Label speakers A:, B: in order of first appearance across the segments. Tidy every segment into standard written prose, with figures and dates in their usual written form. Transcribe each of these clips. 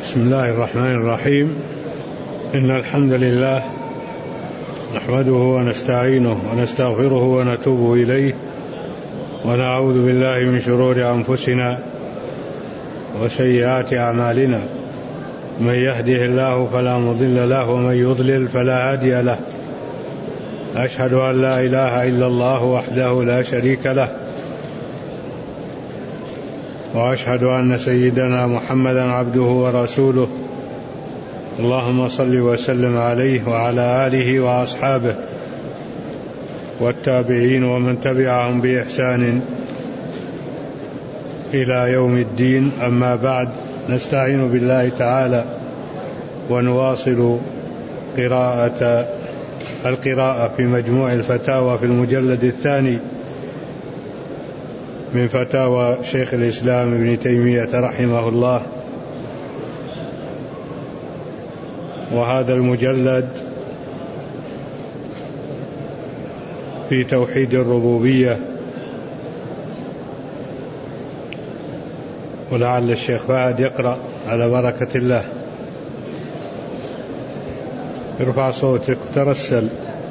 A: بسم الله الرحمن الرحيم. إن الحمد لله نحمده ونستعينه ونستغفره ونتوب إليه، ونعوذ بالله من شرور أنفسنا وسيئات أعمالنا. من يهده الله فلا مضل له ومن يضلل فلا هادي له. أشهد أن لا إله إلا الله وحده لا شريك له، وأشهد أن سيدنا محمدا عبده ورسوله. اللهم صل وسلم عليه وعلى آله وأصحابه والتابعين ومن تبعهم بإحسان إلى يوم الدين. أما بعد، نستعين بالله تعالى ونواصل القراءة في مجموع الفتاوى في المجلد الثاني من فتاوى شيخ الإسلام ابن تيمية رحمه الله. وهذا المجلد في توحيد الربوبية، ولعل الشيخ فهد يقرأ على بركة الله. ارفع صوتك وترسل.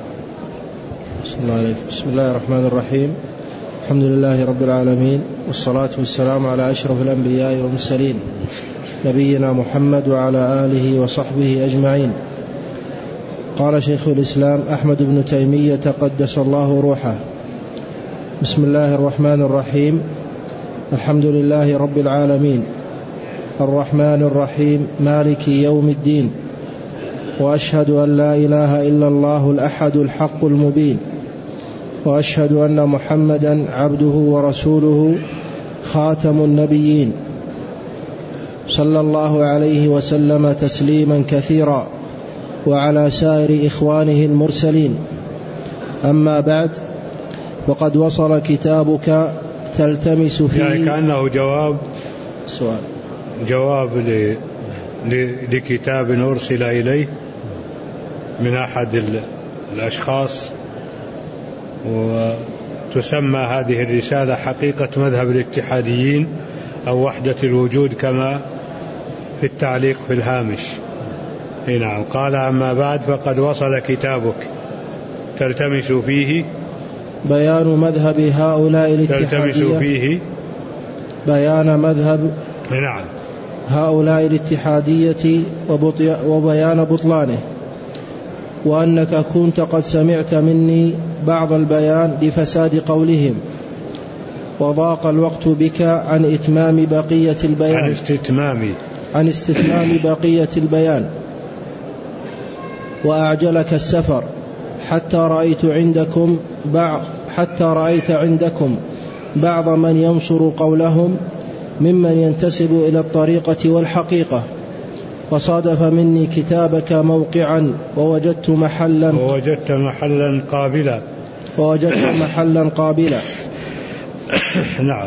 B: بسم الله الرحمن الرحيم. الحمد لله رب العالمين، والصلاة والسلام على أشرف الأنبياء والمرسلين، نبينا محمد وعلى آله وصحبه أجمعين. قال شيخ الإسلام أحمد بن تيمية قدس الله روحه: بسم الله الرحمن الرحيم. الحمد لله رب العالمين، الرحمن الرحيم، مالك يوم الدين، وأشهد أن لا إله إلا الله الأحد الحق المبين، وأشهد أن محمدا عبده ورسوله خاتم النبيين، صلى الله عليه وسلم تسليما كثيرا، وعلى سائر إخوانه المرسلين. أما بعد، وقد وصل كتابك تلتمس فيه،
A: يعني كأنه جواب لكتاب أرسل إليه من أحد الأشخاص، وتسمى هذه الرسالة حقيقة مذهب الاتحاديين أو وحدة الوجود كما في التعليق في الهامش. نعم. قال: أما بعد، فقد وصل كتابك تلتمس فيه
B: بيان مذهب هؤلاء الاتحادية،
A: بيان
B: مذهب هؤلاء الاتحادية وبيان بطلانه، وأنك كنت قد سمعت مني بعض البيان لفساد قولهم، وضاق الوقت بك عن إتمام بقية البيان، عن استتمام بقية البيان، وأعجلك السفر حتى رأيت عندكم بعض من ينصر قولهم ممن ينتسب إلى الطريقة والحقيقة. وصادف مني كتابك موقعا ووجدت محلا قابلا.
A: نعم.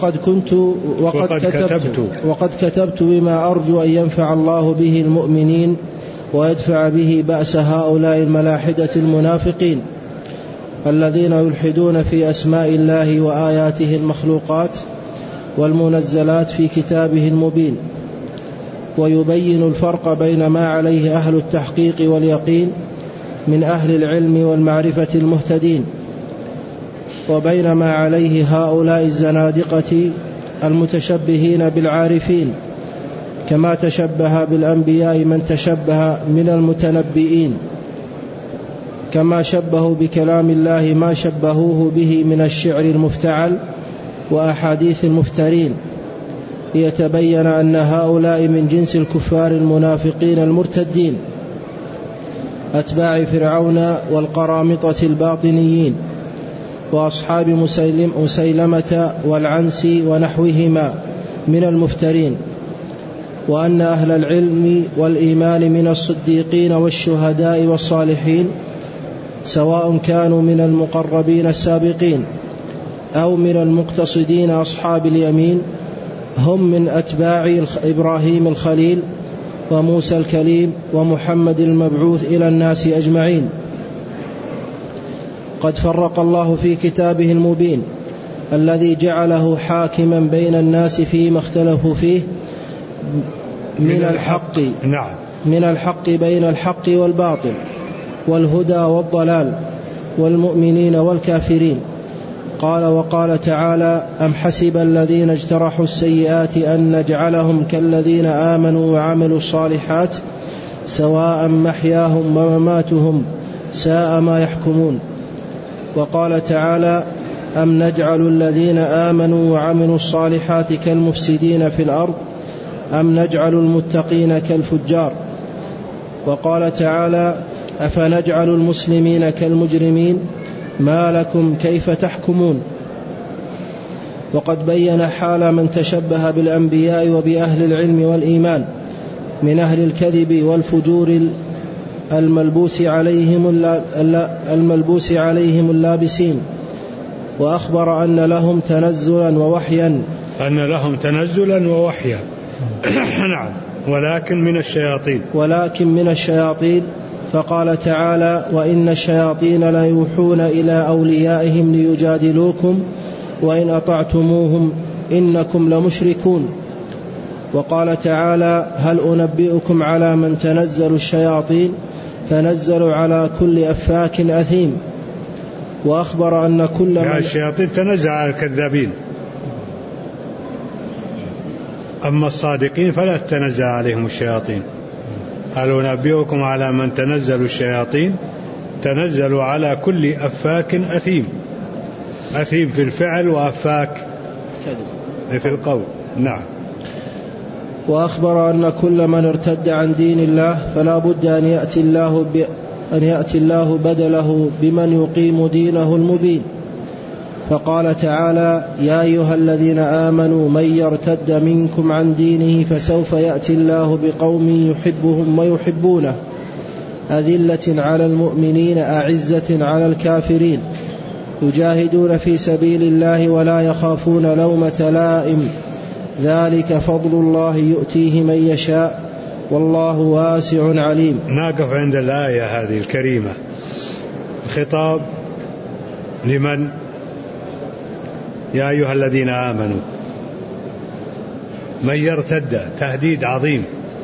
B: وقد كتبت بما أرجو أن ينفع الله به المؤمنين ويدفع به بأس هؤلاء الملاحدة المنافقين الذين يلحدون في أسماء الله وآياته المخلوقات والمنزلات في كتابه المبين، ويبين الفرق بين ما عليه أهل التحقيق واليقين من أهل العلم والمعرفة المهتدين، وبين ما عليه هؤلاء الزنادقة المتشبهين بالعارفين، كما تشبه بالأنبياء من تشبه من المتنبئين، كما شبهوا بكلام الله ما شبهوه به من الشعر المفتعل وأحاديث المفترين، ليتبين أن هؤلاء من جنس الكفار المنافقين المرتدين أتباع فرعون والقرامطة الباطنيين وأصحاب مسيلمة والعنسي ونحوهما من المفترين، وأن أهل العلم والإيمان من الصديقين والشهداء والصالحين، سواء كانوا من المقربين السابقين أو من المقتصدين أصحاب اليمين، هم من أتباع إبراهيم الخليل وموسى الكليم ومحمد المبعوث إلى الناس أجمعين. قد فرق الله في كتابه المبين الذي جعله حاكما بين الناس فيما اختلفوا فيه
A: نعم
B: من الحق بين الحق والباطل، والهدى والضلال، والمؤمنين والكافرين. قال: وقال تعالى: أم حسب الذين اجترحوا السيئات أن نجعلهم كالذين آمنوا وعملوا الصالحات سواء محياهم ومماتهم ساء ما يحكمون. وقال تعالى: أم نجعل الذين آمنوا وعملوا الصالحات كالمفسدين في الأرض أم نجعل المتقين كالفجار. وقال تعالى: أفنجعل المسلمين كالمجرمين ما لكم كيف تحكمون. وقد بين حال من تشبه بالأنبياء وبأهل العلم والإيمان من أهل الكذب والفجور الملبوس عليهم اللابسين، وأخبر أن لهم تنزلا ووحيا
A: نعم، ولكن من الشياطين.
B: فقال تعالى: وإن الشياطين لا يوحون إلى أوليائهم ليجادلوكم وإن أطعتموهم إنكم لمشركون. وقال تعالى: هل أنبئكم على من تنزل الشياطين؟ تنزل على كل أفاك أثيم. وأخبر أن كل من
A: الشياطين تنزل على الكذابين، أما الصادقين فلا تنزل عليهم الشياطين. هل أنبئكم على من تنزل الشياطين؟ تنزل على كل أفاك أثيم في الفعل وأفاك في القول. نعم.
B: وأخبر أن كل من ارتد عن دين الله فلا بد أن يأتي الله بدله بمن يقيم دينه المبين. فقال تعالى: يا أيها الذين آمنوا من يرتد منكم عن دينه فسوف يأتي الله بقوم يحبهم ويحبونه أذلة على المؤمنين أعزة على الكافرين يجاهدون في سبيل الله ولا يخافون لومة لائم ذلك فضل الله يؤتيه من يشاء والله واسع عليم.
A: نقف عند الآية هذه الكريمة. خطاب لمن؟ يا أيها الذين آمنوا. من يرتد، تهديد عظيم.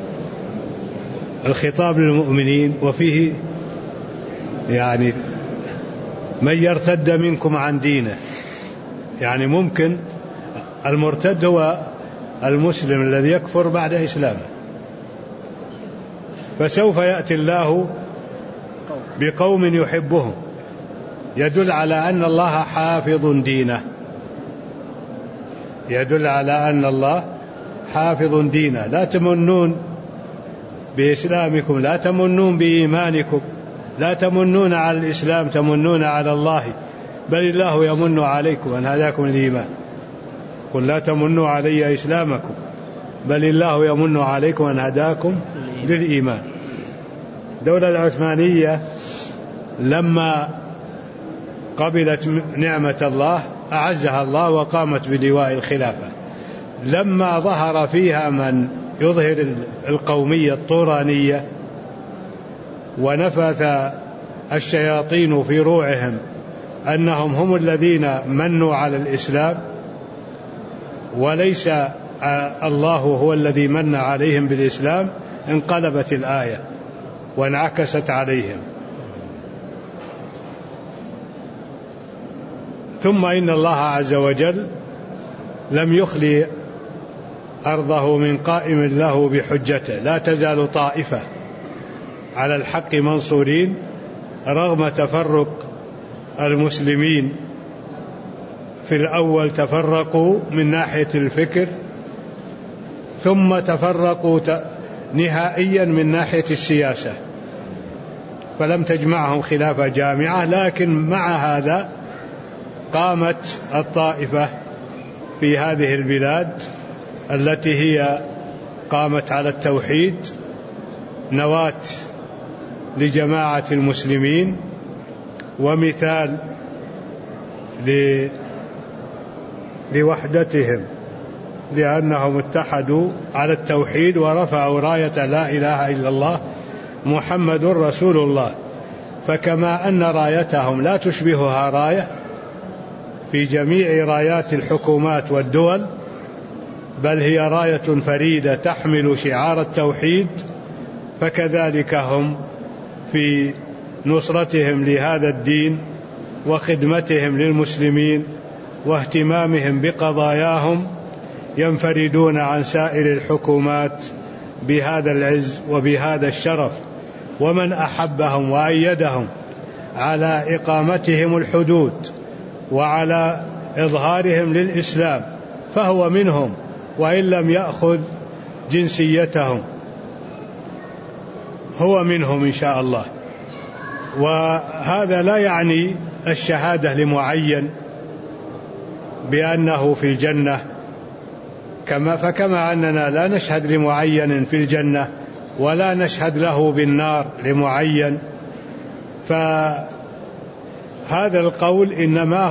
A: الخطاب للمؤمنين، وفيه يعني من يرتد منكم عن دينه، يعني ممكن المرتد هو المسلم الذي يكفر بعد إسلامه، فسوف يأتي الله بقوم يحبهم، يدل على أن الله حافظ دينه، يدل على أن الله حافظ دينه. لا تمنون بإسلامكم، لا تمنون بإيمانكم، لا تمنون على الإسلام، تمنون على الله، بل الله يمن عليكم أن هداكم الإيمان. قل لا تمنوا علي إسلامكم بل الله يمن عليكم أن هداكم للإيمان. الدولة العثمانية لما قبلت نعمة الله أعزها الله وقامت بلواء الخلافة. لما ظهر فيها من يظهر القومية الطورانية ونفث الشياطين في روعهم أنهم هم الذين منوا على الإسلام وليس الله هو الذي من عليهم بالإسلام، انقلبت الآية وانعكست عليهم. ثم إن الله عز وجل لم يخلي أرضه من قائم له بحجته، لا تزال طائفة على الحق منصورين رغم تفرق المسلمين. في الأول تفرقوا من ناحية الفكر، ثم تفرقوا نهائيا من ناحية السياسة، فلم تجمعهم خلافة جامعة. لكن مع هذا قامت الطائفة في هذه البلاد التي هي قامت على التوحيد، نواة لجماعة المسلمين ومثال لوحدتهم، لأنهم اتحدوا على التوحيد ورفعوا راية لا إله إلا الله محمد رسول الله. فكما أن رايتهم لا تشبهها راية في جميع رايات الحكومات والدول، بل هي راية فريدة تحمل شعار التوحيد، فكذلك هم في نصرتهم لهذا الدين وخدمتهم للمسلمين واهتمامهم بقضاياهم ينفردون عن سائر الحكومات بهذا العز وبهذا الشرف. ومن أحبهم وأيدهم على إقامتهم الحدود وعلى إظهارهم للإسلام فهو منهم وإن لم يأخذ جنسيتهم، هو منهم إن شاء الله. وهذا لا يعني الشهادة لمعين بأنه في الجنة، فكما أننا لا نشهد لمعين في الجنة ولا نشهد له بالنار لمعين، فهذا القول إنما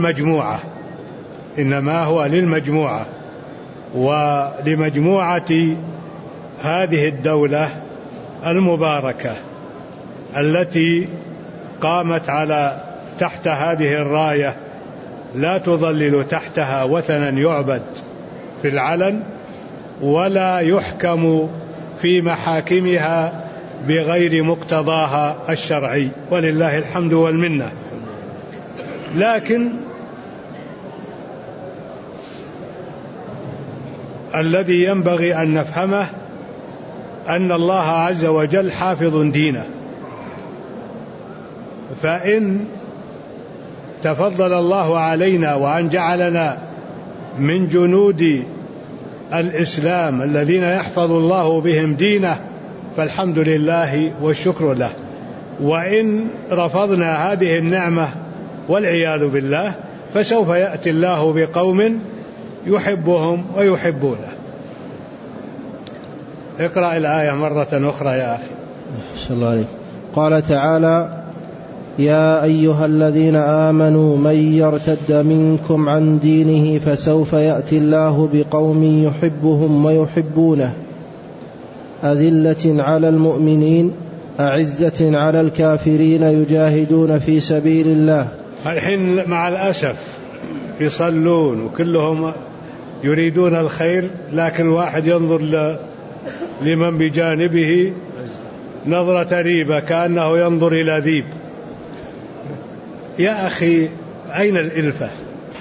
A: هو للمجموعة ولمجموعة هذه الدولة المباركة التي قامت تحت هذه الراية، لا تظلل تحتها وثنا يعبد في العلن ولا يحكم في محاكمها بغير مقتضاها الشرعي، ولله الحمد والمنة. لكن الذي ينبغي أن نفهمه أن الله عز وجل حافظ دينه، فإن تفضل الله علينا وأن جعلنا من جنود الإسلام الذين يحفظ الله بهم دينه فالحمد لله والشكر له، وإن رفضنا هذه النعمة والعياذ بالله فسوف يأتي الله بقوم يحبهم ويحبونه. اقرأ الآية مرة أخرى يا أخي.
B: أحسن الله عليك. قال تعالى: يا أيها الذين آمنوا من يرتد منكم عن دينه فسوف يأتي الله بقوم يحبهم ويحبونه أذلة على المؤمنين أعزة على الكافرين يجاهدون في سبيل الله.
A: الحين مع الأسف يصلون وكلهم يريدون الخير، لكن واحد ينظر لمن بجانبه نظرة ريبة كأنه ينظر إلى ذيب. يا أخي أين الإلفة؟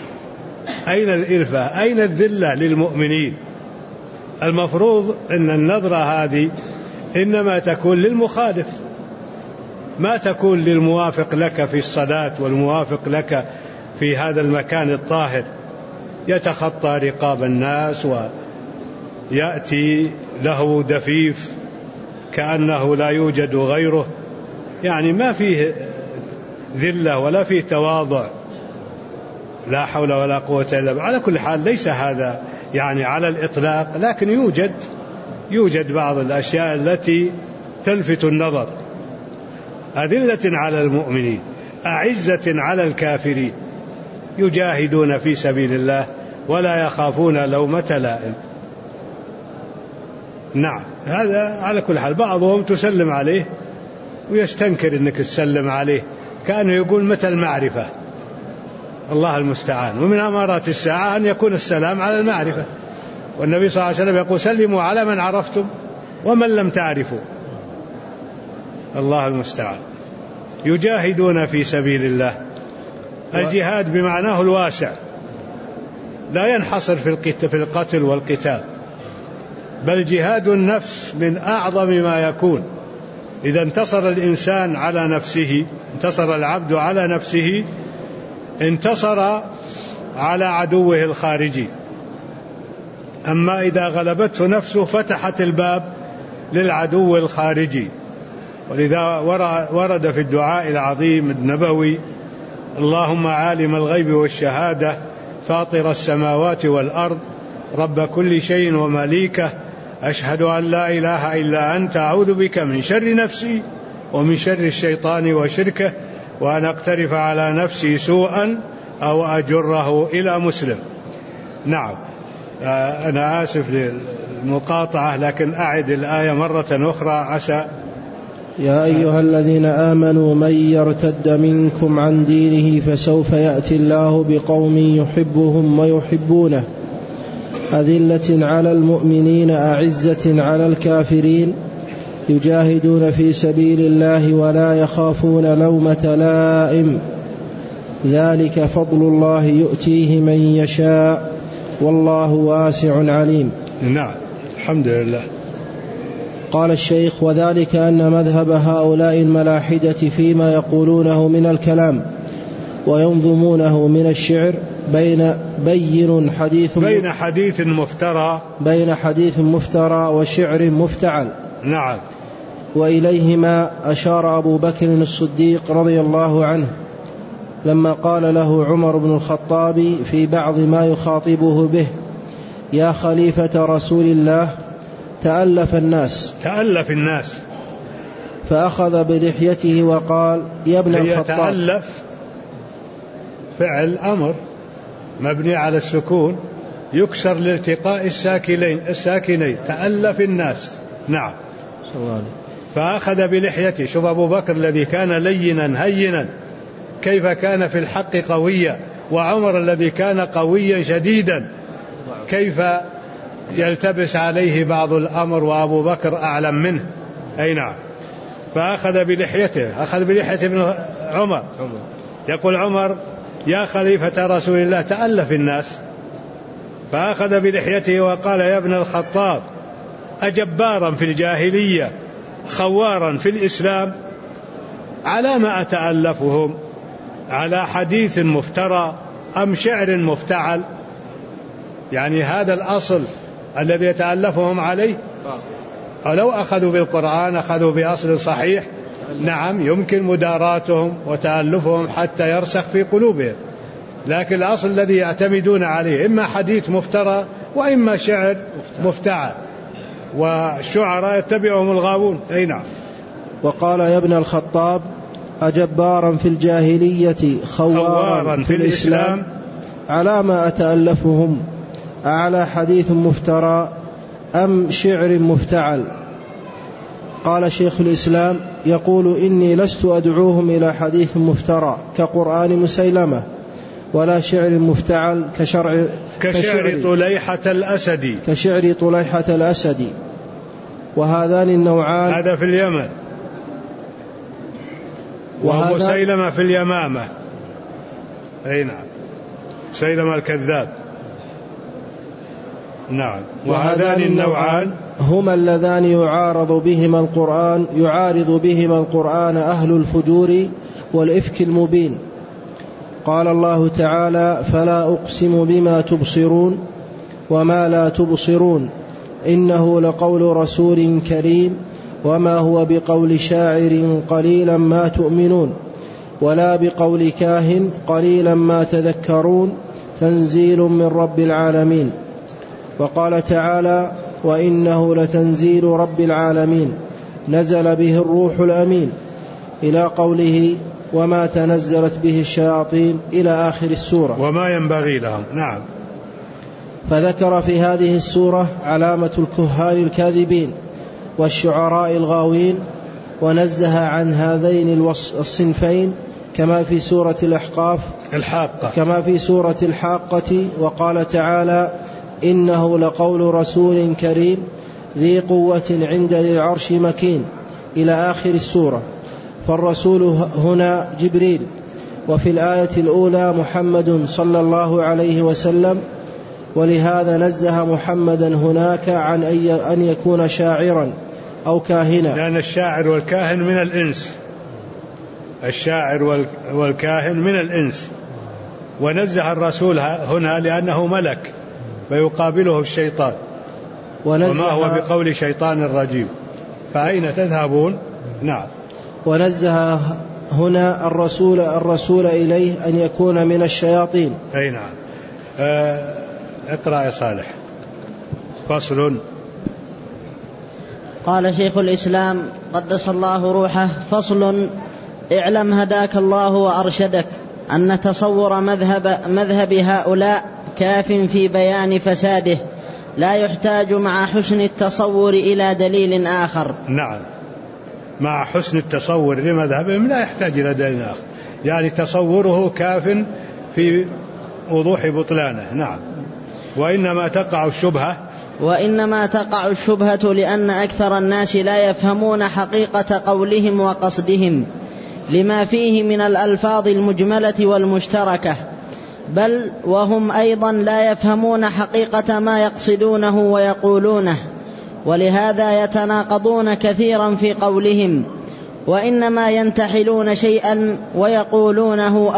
A: أين الذلة للمؤمنين؟ المفروض أن النظرة هذه إنما تكون للمخالف، ما تكون للموافق لك في الصلاة والموافق لك في هذا المكان الطاهر، يتخطى رقاب الناس ويأتي له دفيف كأنه لا يوجد غيره، يعني ما فيه ذلة ولا فيه تواضع، لا حول ولا قوة إلا بالله. على كل حال ليس هذا يعني على الإطلاق، لكن يوجد بعض الأشياء التي تلفت النظر. أذلة على المؤمنين أعزة على الكافرين يجاهدون في سبيل الله ولا يخافون لومة لائم. نعم، هذا على كل حال. بعضهم تسلم عليه ويستنكر أنك تسلم عليه، كأنه يقول متى المعرفة، الله المستعان. ومن أمارات الساعة أن يكون السلام على المعرفة، والنبي صلى الله عليه وسلم يقول: سلموا على من عرفتم ومن لم تعرفوا، الله المستعان. يجاهدون في سبيل الله. الجهاد بمعناه الواسع لا ينحصر في القتل والقتال، بل جهاد النفس من أعظم ما يكون. إذا انتصر الإنسان على نفسه، انتصر العبد على نفسه، انتصر على عدوه الخارجي. أما إذا غلبته نفسه فتحت الباب للعدو الخارجي. ولذا ورد في الدعاء العظيم النبوي: اللهم عالم الغيب والشهادة فاطر السماوات والأرض رب كل شيء ومليكه، أشهد أن لا إله إلا أنت، أعوذ بك من شر نفسي ومن شر الشيطان وشركه، وأن أقترف على نفسي سوءا أو أجره إلى مسلم. نعم، أنا آسف للمقاطعة، لكن أعد الآية مرة أخرى عسى.
B: يا أيها الذين آمنوا من يرتد منكم عن دينه فسوف يأتي الله بقوم يحبهم ويحبونه أذلة على المؤمنين أعزة على الكافرين يجاهدون في سبيل الله ولا يخافون لومة لائم ذلك فضل الله يؤتيه من يشاء والله واسع عليم.
A: نعم الحمد لله.
B: قال الشيخ: وذلك أن مذهب هؤلاء الملاحدة فيما يقولونه من الكلام وينظمونه من الشعر بين حديث مفترى وشعر مفتعل.
A: نعم.
B: وإليهما أشار أبو بكر الصديق رضي الله عنه لما قال له عمر بن الخطاب في بعض ما يخاطبه به: يا خليفة رسول الله تألف الناس. فأخذ بلحيته وقال: يا ابن الخطاب.
A: تألف فعل أمر مبني على السكون يكسر لالتقاء الساكنين تألف الناس. نعم. فأخذ بلحيته. شوف أبو بكر الذي كان لينا هينا كيف كان في الحق قويا، وعمر الذي كان قويا شديدا كيف يلتبس عليه بعض الأمر وأبو بكر أعلم منه. أي نعم. فأخذ بلحيته، أخذ بلحية ابن عمر. يقول عمر: يا خليفة رسول الله تألف الناس. فأخذ بلحيته وقال: يا ابن الخطاب أجبارا في الجاهلية خوارا في الإسلام، على ما أتألفهم؟ على حديث مفترى أم شعر مفتعل؟ يعني هذا الأصل الذي يتألفهم عليه. لو أخذوا بالقرآن أخذوا بأصل صحيح، نعم يمكن مداراتهم وتألفهم حتى يرسخ في قلوبهم، لكن الأصل الذي يعتمدون عليه إما حديث مفترى وإما شعر مفتعل، والشعراء يتبعهم الغاوون. أي نعم.
B: وقال: يا ابن الخطاب أجبارا في الجاهلية خوارا في الإسلام، على ما أتألفهم؟ أعلى حديث مفترى أم شعر مفتعل؟ قال شيخ الإسلام: يقول: إني لست أدعوهم إلى حديث مفترى كقرآن مسيلمة، ولا شعر مفتعل كشعر طليحة الأسدي. وهذان النوعان،
A: هذا في اليمن، ومسيلمة في اليمامة. أي نعم، مسيلمة الكذاب. نعم. وهذان النوعان
B: هما اللذان يعارض بهما القرآن أهل الفجور والإفك المبين. قال الله تعالى: فلا أقسم بما تبصرون وما لا تبصرون إنه لقول رسول كريم وما هو بقول شاعر قليلا ما تؤمنون ولا بقول كاهن قليلا ما تذكرون تنزيل من رب العالمين. وقال تعالى: وإنه لتنزيل رب العالمين نزل به الروح الأمين، إلى قوله: وما تنزلت به الشياطين، إلى آخر السورة،
A: وما ينبغي لهم. نعم.
B: فذكر في هذه السورة علامة الكهان الكاذبين والشعراء الغاوين، ونزه عن هذين الصنفين كما في سورة الحاقة. وقال تعالى: إنه لقول رسول كريم ذي قوة عند ذي العرش مكين، إلى آخر السورة. فالرسول هنا جبريل، وفي الآية الأولى محمد صلى الله عليه وسلم، ولهذا نزه محمدا هناك عن أن يكون شاعرا أو كاهنا،
A: لأن الشاعر والكاهن من الإنس، ونزه الرسول هنا لأنه ملك فيقابله الشيطان، وما هو بقول شيطان رجيم، فأين تذهبون؟ نعم.
B: ونزه هنا الرسول إليه أن يكون من الشياطين.
A: أي نعم. اقرأ يا صالح. فصل.
C: قال شيخ الإسلام قدس الله روحه: فصل. اعلم هداك الله وأرشدك أن تصور مذهب هؤلاء كاف في بيان فساده، لا يحتاج مع حسن التصور إلى دليل آخر.
A: نعم، مع حسن التصور لمذهبهم لا يحتاج إلى دليل آخر، يعني تصوره كاف في وضوح بطلانه. نعم.
C: وإنما تقع الشبهة لأن أكثر الناس لا يفهمون حقيقة قولهم وقصدهم لما فيه من الألفاظ المجملة والمشتركة، بل وهم أيضا لا يفهمون حقيقة ما يقصدونه ويقولونه، ولهذا يتناقضون كثيرا في قولهم، وإنما ينتحلون شيئا ويقولونه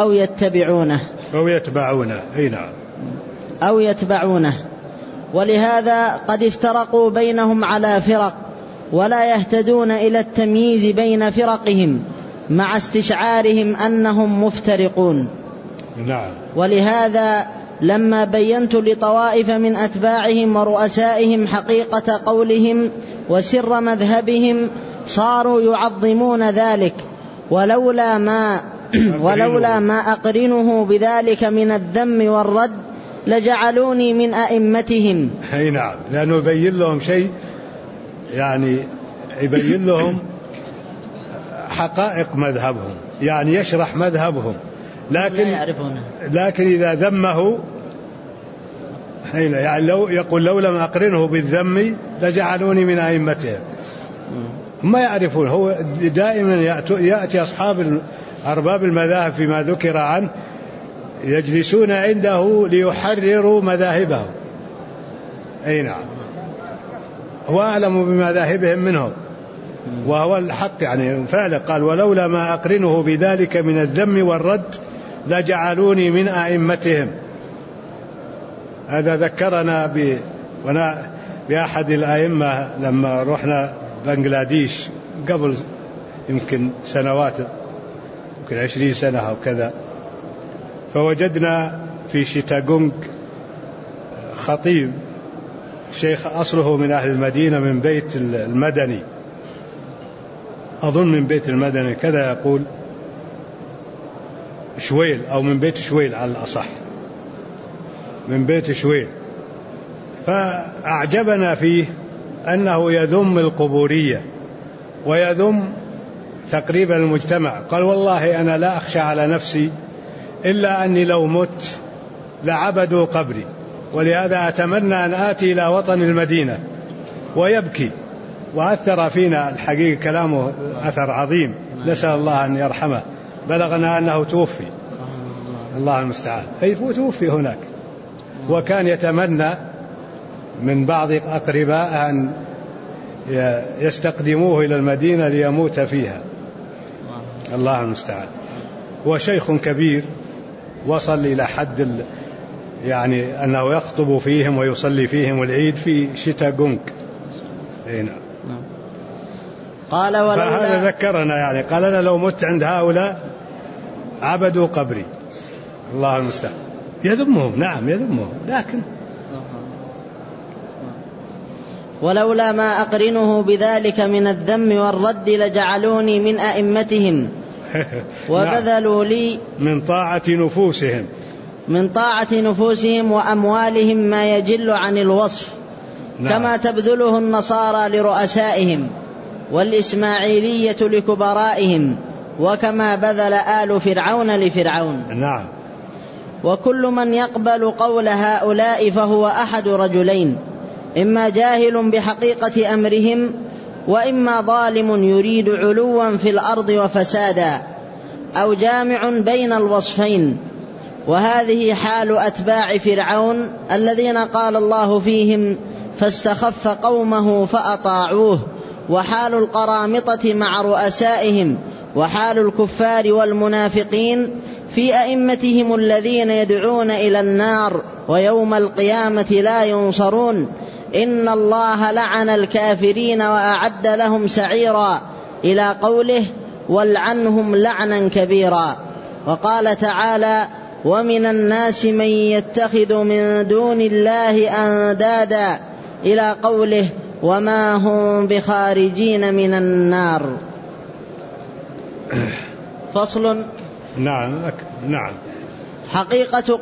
C: أو يتبعونه. ولهذا قد افترقوا بينهم على فرق، ولا يهتدون إلى التمييز بين فرقهم مع استشعارهم أنهم مفترقون. ولهذا لما بينت لطوائف من أتباعهم ورؤسائهم حقيقة قولهم وسر مذهبهم صاروا يعظمون ذلك، ولولا ما أقرنه بذلك من الذم والرد لجعلوني من أئمتهم.
A: نعم، لأنه يبين لهم شيء، يعني يبين لهم حقائق مذهبهم، يعني يشرح مذهبهم، لكن إذا ذمه يعني يقول لو لم أقرنه بالذم لجعلوني من أئمتهم. ما يعرفون، هو دائما يأتي أصحاب أرباب المذاهب فيما ذكر عنه يجلسون عنده ليحرروا مذاهبهم. نعم، هو أعلم بمذاهبهم منهم، وهو الحق، يعني فعلا قال ولولا ما أقرنه بذلك من الذم والرد لجعلوني من أئمتهم. هذا ذكرنا بأحد الأئمة لما رحنا بنغلاديش قبل يمكن سنوات، يمكن 20 سنة أو كذا، فوجدنا في شيتاغونغ خطيب شيخ أصله من أهل المدينة من بيت المدني، أظن من بيت المدني كذا يقول، شويل أو من بيت شويل على الأصح، من بيت شويل. فأعجبنا فيه أنه يذم القبورية ويذم تقريبا المجتمع. قال والله أنا لا أخشى على نفسي إلا أني لو مت لعبدوا قبري، ولهذا أتمنى أن آتي إلى وطن المدينة. ويبكي، وأثر فينا الحقيقة، كلامه أثر عظيم، نسأل الله أن يرحمه. بلغنا أنه توفي، الله المستعان، توفي هناك. وكان يتمنى من بعض أقرباء أن يستقدموه إلى المدينة ليموت فيها، الله المستعان. وشيخ كبير وصل إلى حد يعني أنه يخطب فيهم ويصلي فيهم العيد في شيتاغونغ.
C: قال
A: فهذا ذكرنا، يعني قال أنا لو مت عند هؤلاء عبدوا قبري، الله المستعان. يذمهم، نعم يذمهم، لكن
C: ولولا ما أقرنه بذلك من الذم والرد لجعلوني من أئمتهم وبذلوا لي من طاعة نفوسهم وأموالهم ما يجل عن الوصف، كما تبذله النصارى لرؤسائهم والإسماعيلية لكبرائهم، وكما بذل آل فرعون لفرعون.
A: نعم.
C: وكل من يقبل قول هؤلاء فهو أحد رجلين: إما جاهل بحقيقة أمرهم، وإما ظالم يريد علوا في الأرض وفسادا، أو جامع بين الوصفين. وهذه حال أتباع فرعون الذين قال الله فيهم: فاستخف قومه فأطاعوه، وحال القرامطة مع رؤسائهم، وحال الكفار والمنافقين في أئمتهم الذين يدعون إلى النار ويوم القيامة لا ينصرون. إن الله لعن الكافرين وأعد لهم سعيرا، إلى قوله: والعنهم لعنا كبيرا. وقال تعالى: ومن الناس من يتخذ من دون الله أندادا، إلى قوله: وما هم بخارجين من النار. فصل.
A: نعم.
C: حقيقة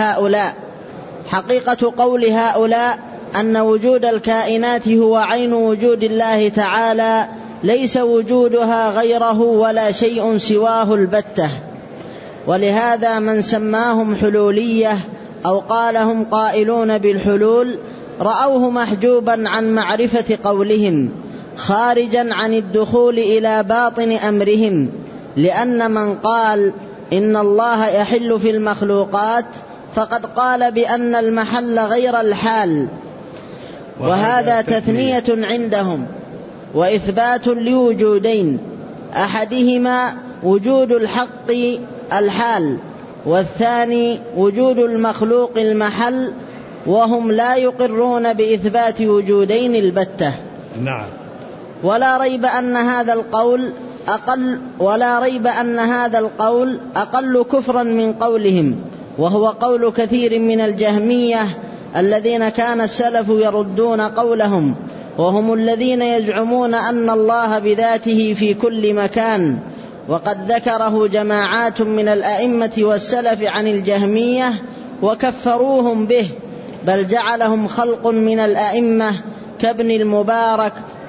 C: قول هؤلاء أن وجود الكائنات هو عين وجود الله تعالى، ليس وجودها غيره ولا شيء سواه البتة. ولهذا من سماهم حلولية أو قالهم قائلون بالحلول رأوه محجوبا عن معرفة قولهم خارجا عن الدخول إلى باطن أمرهم، لأن من قال إن الله يحل في المخلوقات فقد قال بأن المحل غير الحال، وهذا تثنية عندهم وإثبات لوجودين، أحدهما وجود الحق الحال، والثاني وجود المخلوق المحل، وهم لا يقرون بإثبات وجودين البتة.
A: نعم.
C: ولا ريب أن هذا القول أقل كفرا من قولهم، وهو قول كثير من الجهمية الذين كان السلف يردون قولهم، وهم الذين يزعمون أن الله بذاته في كل مكان، وقد ذكره جماعات من الأئمة والسلف عن الجهمية وكفروهم به، بل جعلهم خلق من الأئمة كابن المبارك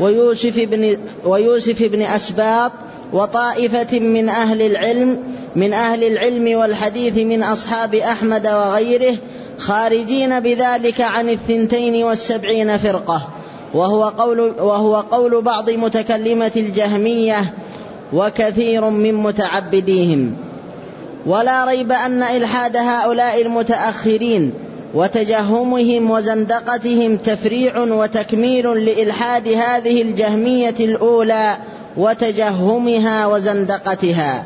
C: ويوسف بن أسباط وطائفة من أهل العلم والحديث من أصحاب أحمد وغيره، خارجين بذلك عن 72 فرقة، وهو قول بعض متكلمة الجهمية وكثير من متعبديهم. ولا ريب أن إلحاد هؤلاء المتأخرين وتجهمهم وزندقتهم تفريع وتكميل لإلحاد هذه الجهمية الأولى وتجهمها وزندقتها.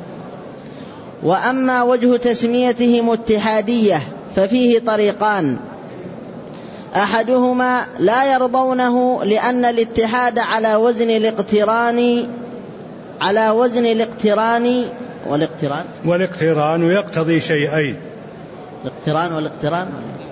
C: وأما وجه تسميتهم اتحادية ففيه طريقان، أحدهما لا يرضونه لأن الاتحاد على وزن
A: والاقتران يقتضي شيئين.
C: والاقتران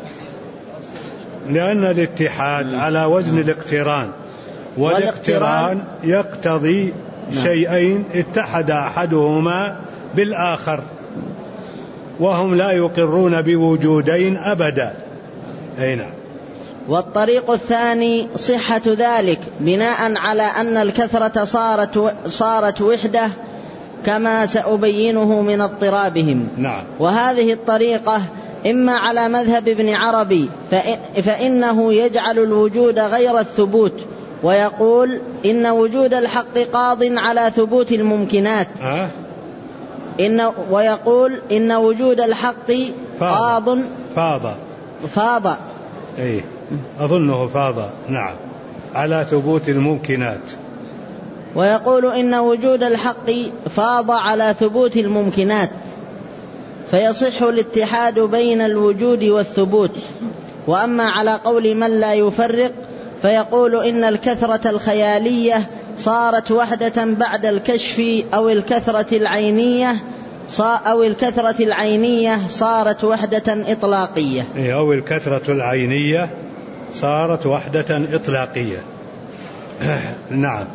A: لأن الاتحاد على وزن الاقتران، والاقتران يقتضي شيئين اتحد أحدهما بالآخر، وهم لا يقرون بوجودين أبدا. أين؟
C: والطريق الثاني صحة ذلك بناء على أن الكثرة صارت وحدة كما سأبينه من اضطرابهم.
A: نعم.
C: وهذه الطريقة إما على مذهب ابن عربي فإنه يجعل الوجود غير الثبوت، ويقول إن وجود الحق قاض على ثبوت الممكنات. ويقول إن وجود الحق فاض
A: أي أظنه فاض. نعم. على ثبوت الممكنات.
C: ويقول إن وجود الحق فاض على ثبوت الممكنات، فيصح الاتحاد بين الوجود والثبوت. وأما على قول من لا يفرق فيقول إن الكثرة الخيالية صارت وحدة بعد الكشف، أو الكثرة العينية صارت وحدة إطلاقية.
A: أو الكثرة العينية صارت وحدة إطلاقية. نعم.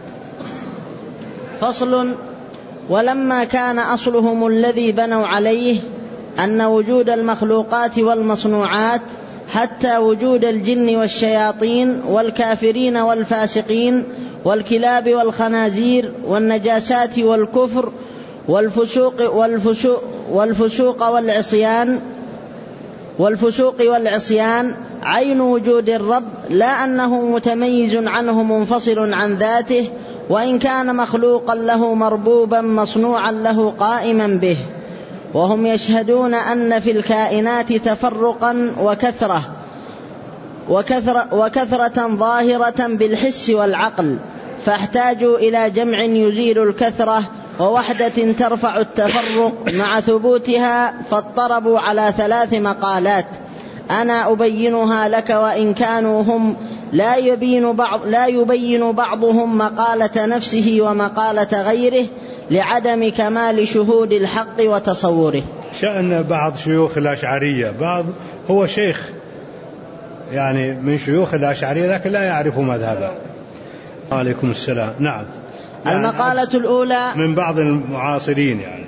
C: فصل. ولما كان أصلهم الذي بنوا عليه أن وجود المخلوقات والمصنوعات حتى وجود الجن والشياطين والكافرين والفاسقين والكلاب والخنازير والنجاسات والكفر والفسوق والعصيان عين وجود الرب، لا أنه متميز عنه منفصل عن ذاته، وإن كان مخلوقا له مربوبا مصنوعا له قائما به. وهم يشهدون أن في الكائنات تفرقا وكثرة ظاهرة بالحس والعقل، فاحتاجوا إلى جمع يزيل الكثرة ووحدة ترفع التفرق مع ثبوتها، فاضطربوا على 3 مقالات أنا أبينها لك، وإن كانوا هم لا يبين بعضهم مقالة نفسه ومقالة غيره لعدم كمال شهود الحق وتصوره.
A: شأن بعض شيوخ الأشعرية، بعض هو شيخ يعني من شيوخ الأشعرية لكن لا يعرف مذهبه. عليكم السلام. نعم.
C: المقالة الأولى
A: من بعض المعاصرين يعني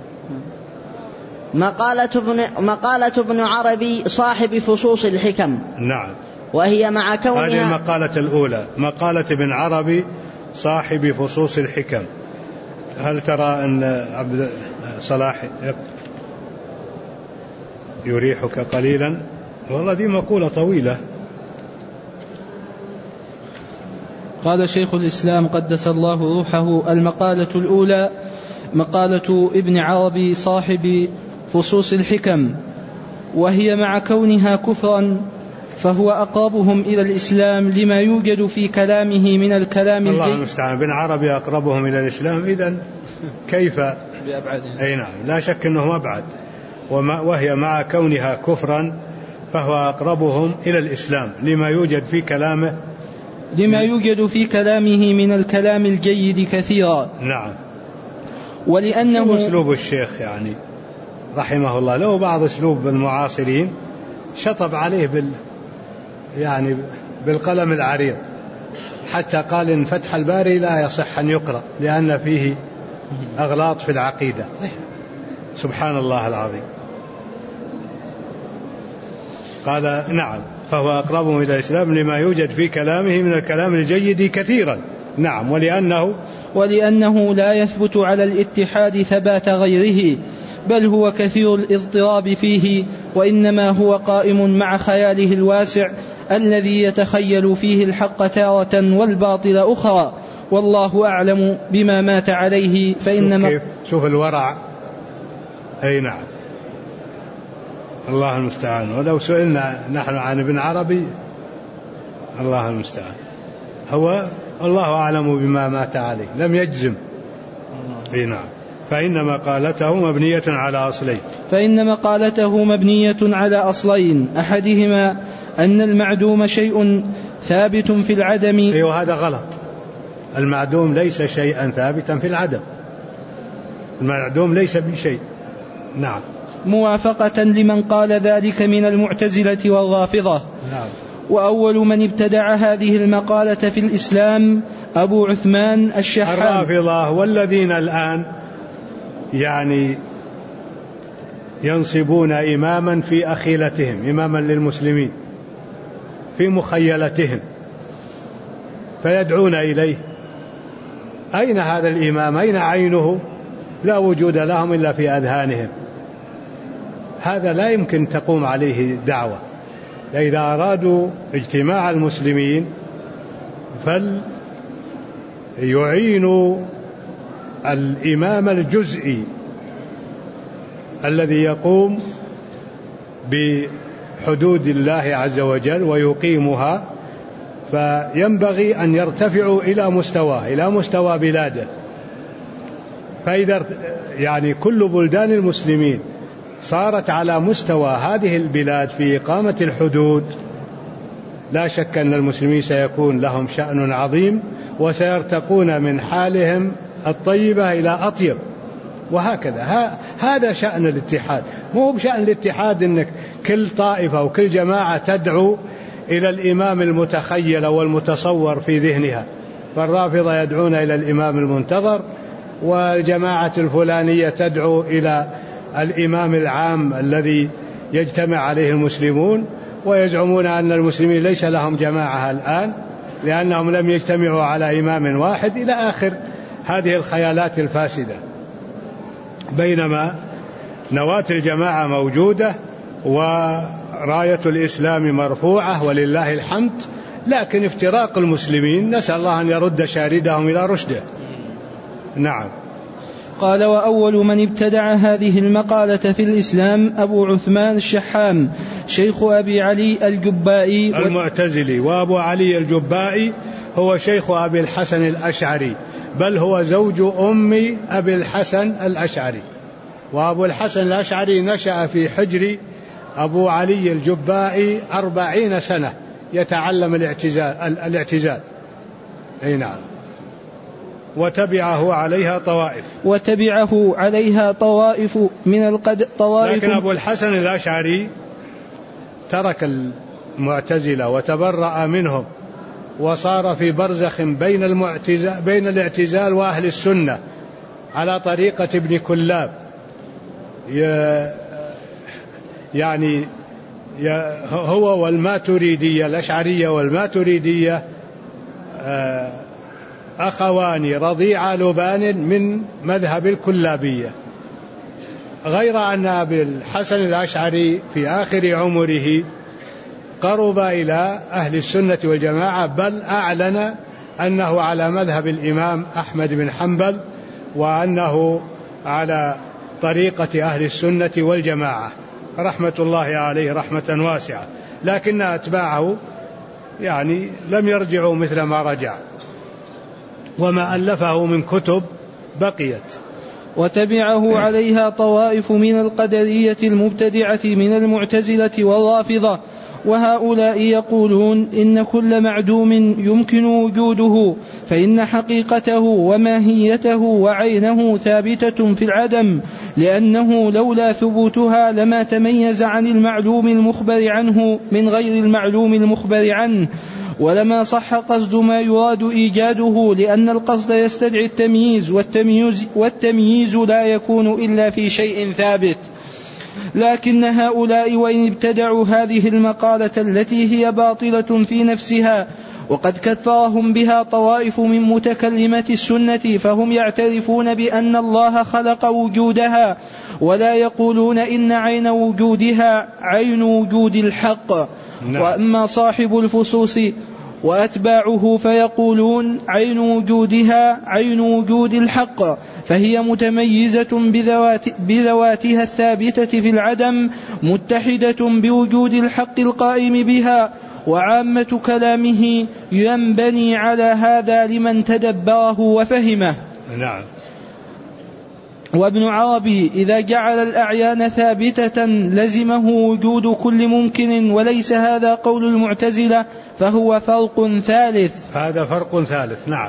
C: مقالة ابن عربي صاحب فصوص الحكم.
A: نعم.
C: وهي مع كونها
A: هذه المقالة الأولى، مقالة ابن عربي صاحب فصوص الحكم. هل ترى أن عبد صلاح يريحك قليلا. والله دي مقولة طويلة.
D: قال شيخ الإسلام قدس الله روحه: المقالة الأولى مقالة ابن عربي صاحب فصوص الحكم، وهي مع كونها كفرا فهو أقربهم إلى الإسلام لما يوجد في كلامه من الكلام
A: الله المستعان. ابن عربي أقربهم إلى الإسلام، إذن كيف؟ أي نعم، لا شك أنه أبعد. وهي مع كونها كفرا فهو أقربهم إلى الإسلام لما يوجد في كلامه من الكلام الجيد كثيرا. نعم.
D: ولأنه
A: أسلوب الشيخ يعني رحمه الله، له بعض أسلوب المعاصرين شطب عليه يعني بالقلم العريض، حتى قال إن فتح الباري لا يصح أن يقرأ لأن فيه أغلاط في العقيدة. سبحان الله العظيم. قال نعم، فهو أقربهم إلى الإسلام لما يوجد في كلامه من الكلام الجيد كثيرا. نعم.
D: ولأنه لا يثبت على الاتحاد ثبات غيره، بل هو كثير الاضطراب فيه، وإنما هو قائم مع خياله الواسع الذي يتخيل فيه الحق تارة والباطل أخرى، والله أعلم بما مات عليه. فإنما
A: شوف الورع. أي نعم، الله المستعان. ولو سئلنا نحن عن ابن عربي الله المستعان، هو الله أعلم بما مات عليه، لم يجزم. أي نعم. فإن مقالته مبنية على أصلين، أحدهما أن المعدوم شيء ثابت في العدم. أيوة، هذا غلط. المعدوم ليس شيئا ثابتا في العدم، المعدوم ليس بشيء. نعم.
D: موافقة لمن قال ذلك من المعتزلة والرافضة.
A: نعم.
D: وأول من ابتدع هذه المقالة في الإسلام أبو عثمان الشحام.
A: الرافضة والذين الآن يعني ينصبون إماما في أخيلتهم، إماما للمسلمين في مخيلتهم، فيدعون إليه. أين هذا الإمام؟ أين عينه؟ لا وجود لهم إلا في أذهانهم. هذا لا يمكن تقوم عليه دعوة. إذا أرادوا اجتماع المسلمين فليعينوا الإمام الجزئي الذي يقوم بحدود الله عز وجل ويقيمها، فينبغي أن يرتفعوا إلى مستواه، إلى مستوى بلاده. فإذا يعني كل بلدان المسلمين صارت على مستوى هذه البلاد في إقامة الحدود، لا شك أن المسلمين سيكون لهم شأن عظيم، وسيرتقون من حالهم الطيبة إلى أطيب. وهكذا هذا شأن الاتحاد. مو بشأن الاتحاد أنك كل طائفة وكل جماعة تدعو إلى الإمام المتخيل والمتصور في ذهنها. فالرافضة يدعون إلى الإمام المنتظر، والجماعة الفلانية تدعو إلى الإمام العام الذي يجتمع عليه المسلمون، ويزعمون أن المسلمين ليس لهم جماعة الآن لأنهم لم يجتمعوا على إمام واحد، إلى آخر هذه الخيالات الفاسدة. بينما نواة الجماعة موجودة وراية الإسلام مرفوعة ولله الحمد، لكن افتراق المسلمين نسأل الله أن يرد شاردهم إلى رشده. نعم.
D: قال: وأول من ابتدع هذه المقالة في الإسلام أبو عثمان الشحام شيخ أبي علي الجبائي
A: المعتزلي. وأبو علي الجبائي هو شيخ أبي الحسن الأشعري، بل هو زوج أم أبي الحسن الأشعري. وأبو الحسن الأشعري نشأ في حجر أبو علي الجبائي 40 سنة يتعلم الاعتزال. أي نعم. وتبعه عليها طوائف من طوائف. لكن أبو الحسن الأشعري ترك المعتزلة وتبرأ منهم، وصار في برزخ بين الاعتزال وأهل السنة على طريقة ابن كلاب. يعني هو والماتريدية، الأشعرية والماتريدية أخوان رضيع لبان من مذهب الكلابية. غير أن أبي الحسن الأشعري في آخر عمره قرب إلى أهل السنة والجماعة، بل أعلن أنه على مذهب الإمام أحمد بن حنبل، وأنه على طريقة أهل السنة والجماعة رحمة الله عليه رحمة واسعة، لكن أتباعه يعني لم يرجعوا مثل ما رجع، وما ألفه من كتب بقيت.
D: وتبعه عليها طوائف من القدرية المبتدعة من المعتزلة والرافضة، وهؤلاء يقولون إن كل معدوم يمكن وجوده، فإن حقيقته وماهيته وعينه ثابتة في العدم، لأنه لولا ثبوتها لما تميز عن المعلوم المخبر عنه من غير المعلوم المخبر عنه، ولما صح قصد ما يراد إيجاده، لأن القصد يستدعي التمييز، والتمييز لا يكون إلا في شيء ثابت. لكن هؤلاء وإن ابتدعوا هذه المقالة التي هي باطلة في نفسها، وقد كفرهم بها طوائف من متكلمة السنة، فهم يعترفون بأن الله خلق وجودها، ولا يقولون إن عين وجودها عين وجود الحق. وأما صاحب الفصوص وأتباعه فيقولون عين وجودها عين وجود الحق، فهي متميزة بذواتها الثابتة في العدم، متحدة بوجود الحق القائم بها، وعامة كلامه ينبني على هذا لمن تدبره وفهمه.
A: نعم.
D: وابن عربي إذا جعل الأعيان ثابتة لزمه وجود كل ممكن، وليس هذا قول المعتزلة، فهو فرق ثالث.
A: هذا فرق ثالث. نعم.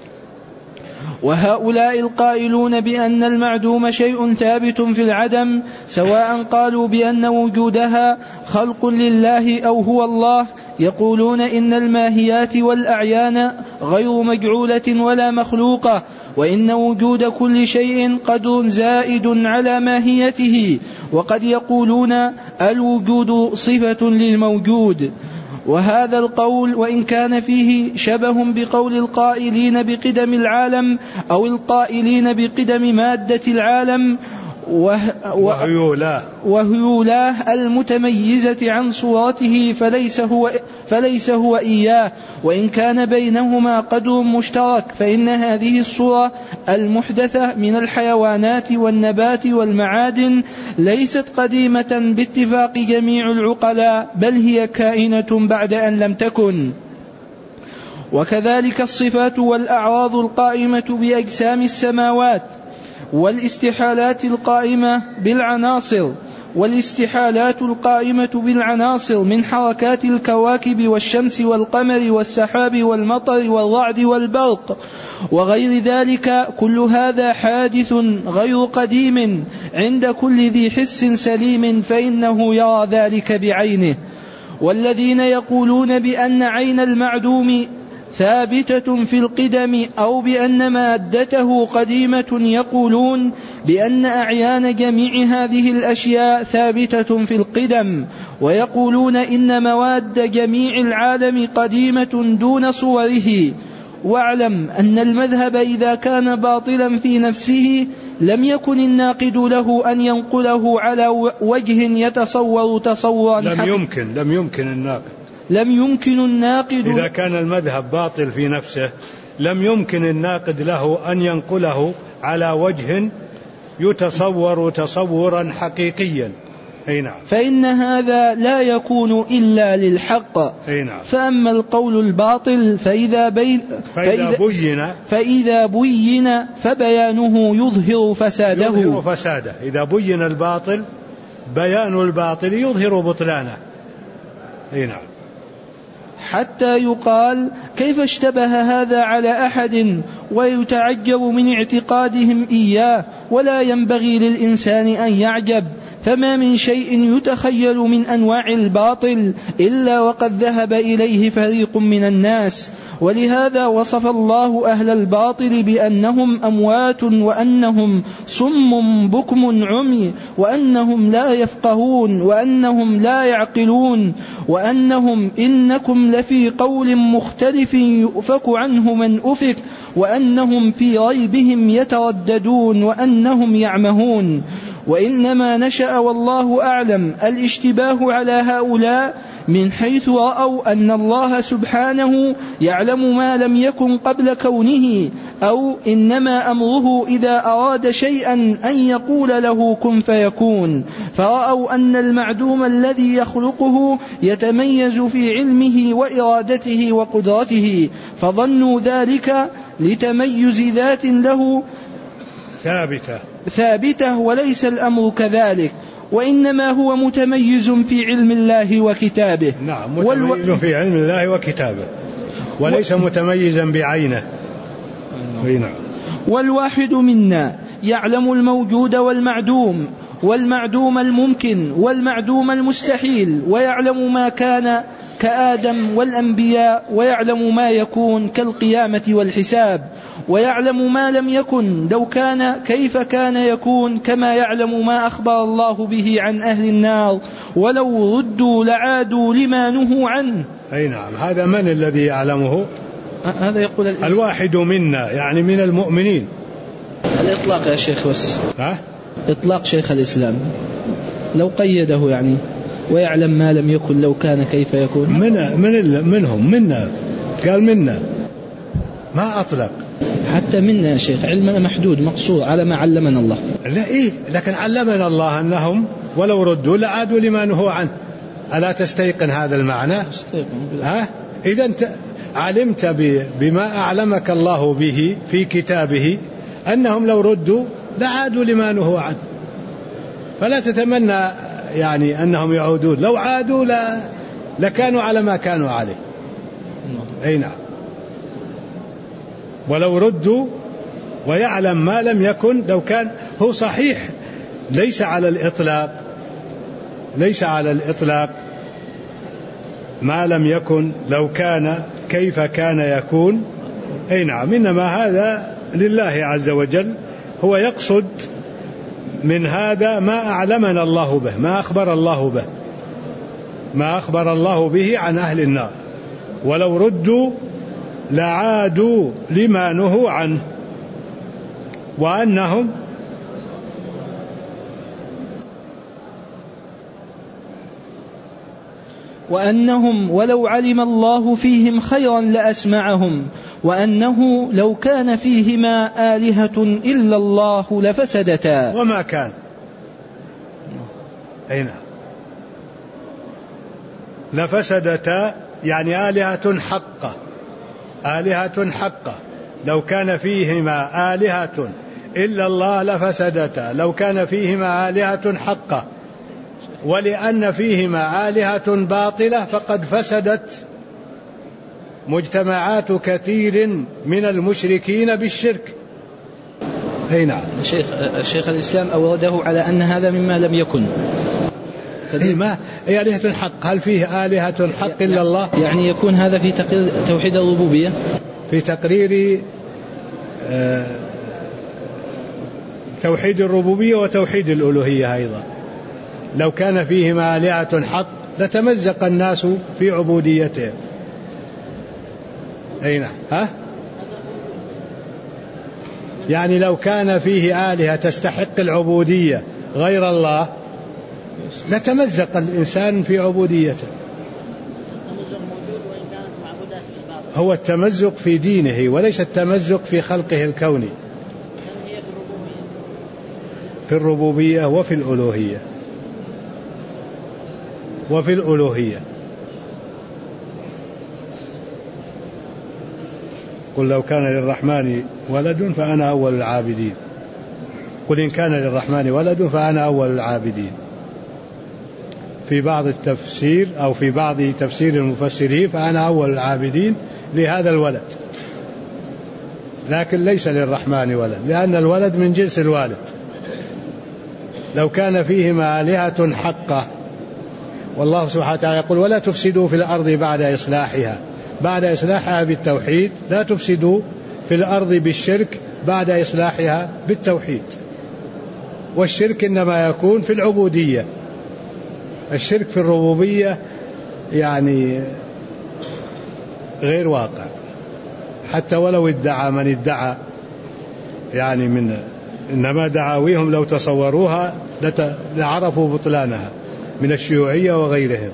D: وهؤلاء القائلون بأن المعدوم شيء ثابت في العدم، سواء قالوا بأن وجودها خلق لله أو هو الله، يقولون إن الماهيات والأعيان غير مجعولة ولا مخلوقة، وإن وجود كل شيء قدر زائد على ماهيته، وقد يقولون الوجود صفة للموجود. وهذا القول وإن كان فيه شبه بقول القائلين بقدم العالم أو القائلين بقدم مادة العالم وهيولاه المتميزة عن صورته، فليس هو إياه، وإن كان بينهما قدر مشترك، فإن هذه الصورة المحدثة من الحيوانات والنبات والمعادن ليست قديمة باتفاق جميع العقلاء، بل هي كائنة بعد أن لم تكن. وكذلك الصفات والأعراض القائمة بأجسام السماوات، والاستحالات القائمة بالعناصر من حركات الكواكب والشمس والقمر والسحاب والمطر والرعد والبرق وغير ذلك، كل هذا حادث غير قديم عند كل ذي حس سليم، فإنه يرى ذلك بعينه. والذين يقولون بأن عين المعدوم ثابتة في القدم أو بأن مادته قديمة، يقولون بأن أعيان جميع هذه الأشياء ثابتة في القدم، ويقولون إن مواد جميع العالم قديمة دون صوره. واعلم أن المذهب إذا كان باطلا في نفسه لم يكن الناقد له أن ينقله على وجه يتصور تصورا لم يمكن الناقد
A: إذا كان المذهب باطل في نفسه لم يمكن الناقد له أن ينقله على وجه يتصور تصورا حقيقيا. نعم.
D: فإن هذا لا يكون إلا للحق.
A: نعم.
D: فأما القول الباطل فإذا بين فبيانه يظهر فساده.
A: إذا بين الباطل بيان الباطل يظهر بطلانه. نعم.
D: حتى يقال كيف اشتبه هذا على أحد، ويتعجب من اعتقادهم إياه، ولا ينبغي للإنسان أن يعجب، فما من شيء يتخيل من أنواع الباطل إلا وقد ذهب إليه فريق من الناس. ولهذا وصف الله أهل الباطل بأنهم أموات، وأنهم صم بكم عمي، وأنهم لا يفقهون، وأنهم لا يعقلون، وأنهم إنكم لفي قول مختلف يؤفك عنه من أفك، وأنهم في ريبهم يترددون، وأنهم يعمهون. وإنما نشأ والله أعلم الاشتباه على هؤلاء من حيث رأوا أن الله سبحانه يعلم ما لم يكن قبل كونه، أو إنما أمره إذا أراد شيئا أن يقول له كن فيكون، فرأوا أن المعدوم الذي يخلقه يتميز في علمه وإرادته وقدرته، فظنوا ذلك لتميز ذات له ثابتة، وليس الأمر كذلك، وإنما هو متميز في علم الله وكتابه.
A: نعم، متميز في علم الله وكتابه، وليس متميزا بعينه. نعم.
D: والواحد منا يعلم الموجود والمعدوم، والمعدوم الممكن والمعدوم المستحيل، ويعلم ما كان كآدم والأنبياء، ويعلم ما يكون كالقيامة والحساب، ويعلم ما لم يكن لو كان كيف كان يكون، كما يعلم ما أخبر الله به عن أهل النار ولو ردوا لعادوا لما نهوا عنه.
A: أي نعم. هذا من الذي يعلمه؟
D: هذا يقول
A: الواحد منا، يعني من المؤمنين.
D: الإطلاق يا شيخ بس إطلاق شيخ الإسلام لو قيده يعني ويعلم ما لم يكن لو كان كيف يكون.
A: منهم منا، قال منا، ما أطلق.
D: حتى منا يا شيخ علمنا محدود مقصور على ما علمنا الله.
A: لا لكن علمنا الله أنهم ولو ردوا لعادوا لما نهوا عنه. ألا تستيقن هذا المعنى؟ إذا أنت علمت بما أعلمك الله به في كتابه أنهم لو ردوا لعادوا لما نهوا عنه، فلا تتمنى يعني أنهم يعودون، لو عادوا لكانوا على ما كانوا عليه. أي نعم. ولو ردوا، ويعلم ما لم يكن لو كان. هو صحيح ليس على الإطلاق ما لم يكن لو كان كيف كان يكون. أي نعم. إنما هذا لله عز وجل، هو يقصد من هذا ما أعلمنا الله به، ما أخبر الله به عن أهل النار، ولو ردوا لعادوا لما نهوا عنه،
D: وأنهم ولو علم الله فيهم خيرا لأسمعهم، وأنه لو كان فيهما آلهة إلا الله لفسدتا
A: وما كان. أين لفسدتا يعني آلهة حقة. لو كان فيهما آلهة إلا الله لفسدتا، لو كان فيهما آلهة حقة، ولأن فيهما آلهة باطلة فقد فسدت مجتمعات كثير من المشركين بالشرك. أي نعم.
D: الشيخ الإسلام أورده على أن هذا مما لم يكن.
A: ما هي آلهة حق؟ هل فيه آلهة حق إلا الله؟
D: يعني يكون هذا في تقرير توحيد الربوبية، في
A: تقرير توحيد الربوبية وتوحيد الألوهية أيضا. لو كان فيهما آلهة حق لتمزق الناس في عبوديتهم. أين يعني لو كان فيه آلهة تستحق العبودية غير الله لتمزق الإنسان في عبوديته. هو التمزق في دينه وليس التمزق في خلقه الكوني، في الربوبية وفي الألوهية. قل لو كان للرحمن ولد فأنا أول العابدين. قل إن كان للرحمن ولد فأنا أول العابدين. في بعض التفسير أو في بعض تفسير المفسرين فأنا أول العابدين لهذا الولد، لكن ليس للرحمن ولد، لأن الولد من جنس الوالد. لو كان فيهما آلهة حقة، والله سبحانه وتعالى يقول ولا تفسدوا في الأرض بعد إصلاحها بالتوحيد، لا تفسدوا في الأرض بالشرك بعد إصلاحها بالتوحيد. والشرك إنما يكون في العبودية. الشرك في الربوبية يعني غير واقع، حتى ولو ادعى من ادعى، يعني إنما دعاويهم لو تصوروها لعرفوا بطلانها من الشيوعية وغيرهم.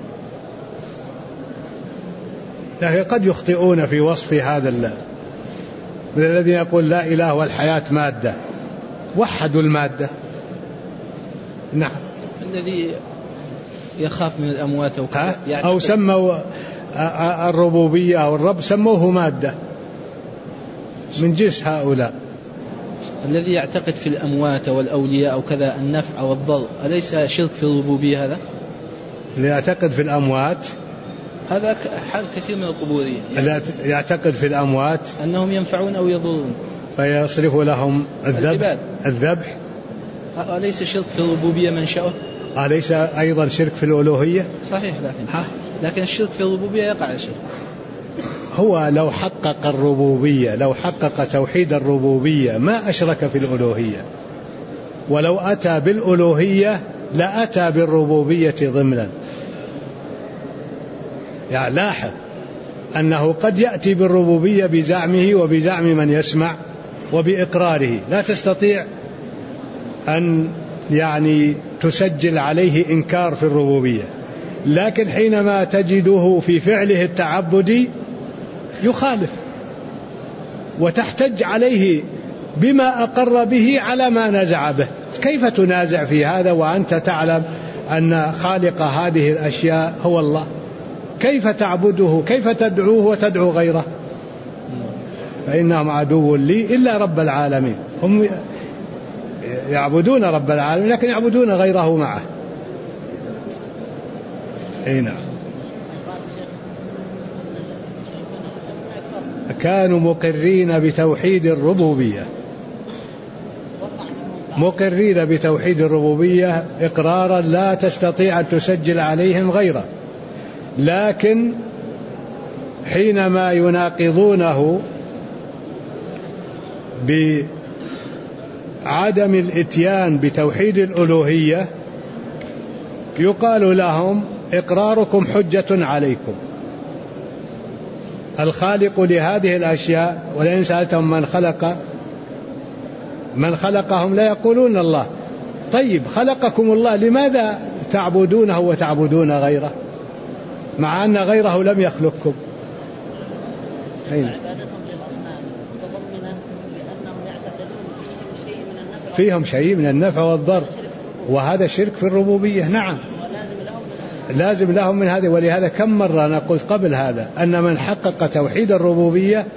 A: لكن قد يخطئون في وصف هذا من الذين يقول لا إله والحياة مادة، وحدوا المادة. نعم.
D: الذي يخاف من الأموات
A: أو سموا الربوبية أو الرب سموه مادة من جنس هؤلاء.
D: الذي يعتقد في الأموات والأولياء أو كذا النفع والضر، أليس شرك في الربوبية هذا؟
A: اللي يعتقد في الأموات
D: هذا حال كثير من القبوريين،
A: يعني يعتقد في الأموات
D: أنهم ينفعون أو يضرون
A: فيصرف لهم الذبح.
D: أليس شرك في الربوبية منشأه؟
A: أليس أيضا شرك في الألوهية؟
D: صحيح، لكن الشرك في الربوبية يقع الشرك.
A: هو لو حقق الربوبية، لو حقق توحيد الربوبية ما أشرك في الألوهية، ولو أتى بالألوهية لأتى بالربوبية ضمنا. يعني لاحظ أنه قد يأتي بالربوبية بزعمه وبزعم من يسمع وبإقراره، لا تستطيع أن تسجل عليه إنكار في الربوبية، لكن حينما تجده في فعله التعبدي يخالف وتحتج عليه بما أقر به على ما نزع به. كيف تنازع في هذا وأنت تعلم أن خالق هذه الأشياء هو الله؟ كيف تعبده؟ كيف تدعوه وتدعو غيره؟ فإنهم عدو لي إلا رب العالمين. هم يعبدون رب العالمين لكن يعبدون غيره معه. نعم. كانوا مقرين بتوحيد الربوبية، مقرين بتوحيد الربوبية إقرارا لا تستطيع أن تسجل عليهم غيره، لكن حينما يناقضونه بعدم الإتيان بتوحيد الألوهية يقال لهم إقراركم حجة عليكم. الخالق لهذه الأشياء ولئن سألتهم من خلقهم لا يقولون الله. طيب خلقكم الله، لماذا تعبدونه وتعبدون غيره مع أن غيره لم يخلقكم؟ فيهم شيء من النفع والضر، وهذا شرك في الربوبية. نعم لازم لهم من هذه. ولهذا كم مرة نقول قبل هذا أن من حقق توحيد الربوبية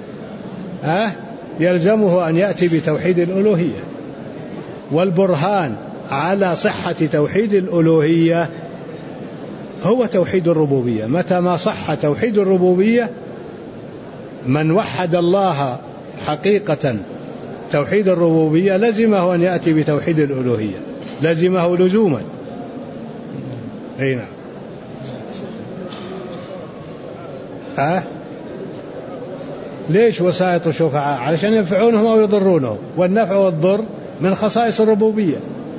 A: يلزمه أن يأتي بتوحيد الألوهية، والبرهان على صحة توحيد الألوهية هو توحيد الربوبية. متى ما صح توحيد الربوبية من وحد الله حقيقة توحيد الربوبية لزمه أن يأتي بتوحيد الألوهية، لزمه لزوما. أي نعم. ليش وسائط الشفعاء؟ علشان ينفعونهم أو يضرونهم، والنفع والضر من خصائص الربوبية.